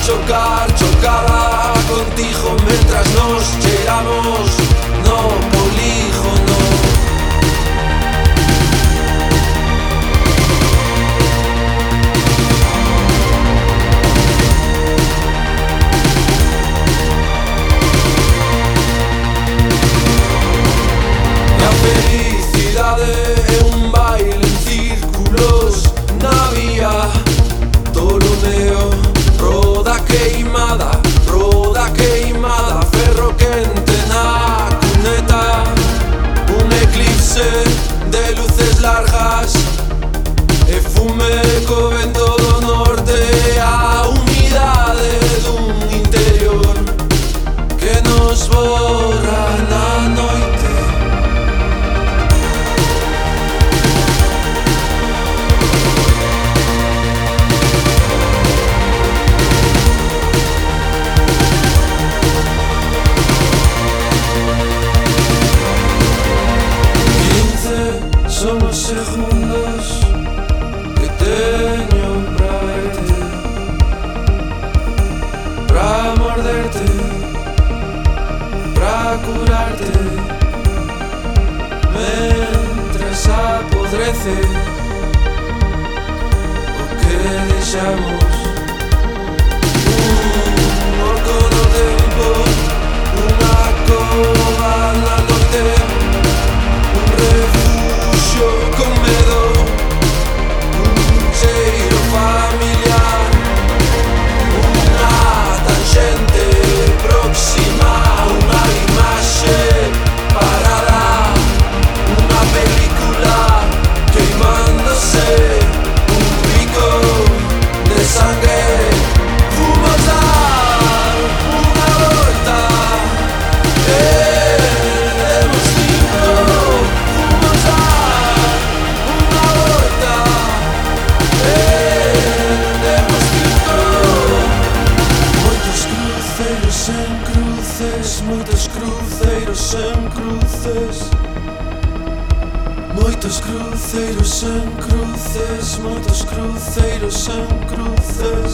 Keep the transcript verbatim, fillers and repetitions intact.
chocar, chocaba contigo mientras nos cheiramos no polígono. La felicidade é un baile en círculos na vía Tolomeo. Roda queimada, roda queimada, ferro quente na cuneta. Un eclipse de luces largas e fume co vento do norte. A humidade dun interior que nos borra na noite. Son os segundos que teño pra verte, pra morderte, pra curarte, mentras apodrece o que deixamos. Un orco no tempo, unha cova na noite, un refugio con medo, un cheiro familiar, unha tangente próxima, unha imaxe parada, unha película queimándose, un pico de sangre. Fomos dar unha volta e demos cinco. Fomos dar unha volta e demos cinco. Moitos cruceiros en cruces, moitos cruceiros en cruces, moitos cruceiros en cruces, moitos cruceiros en cruces.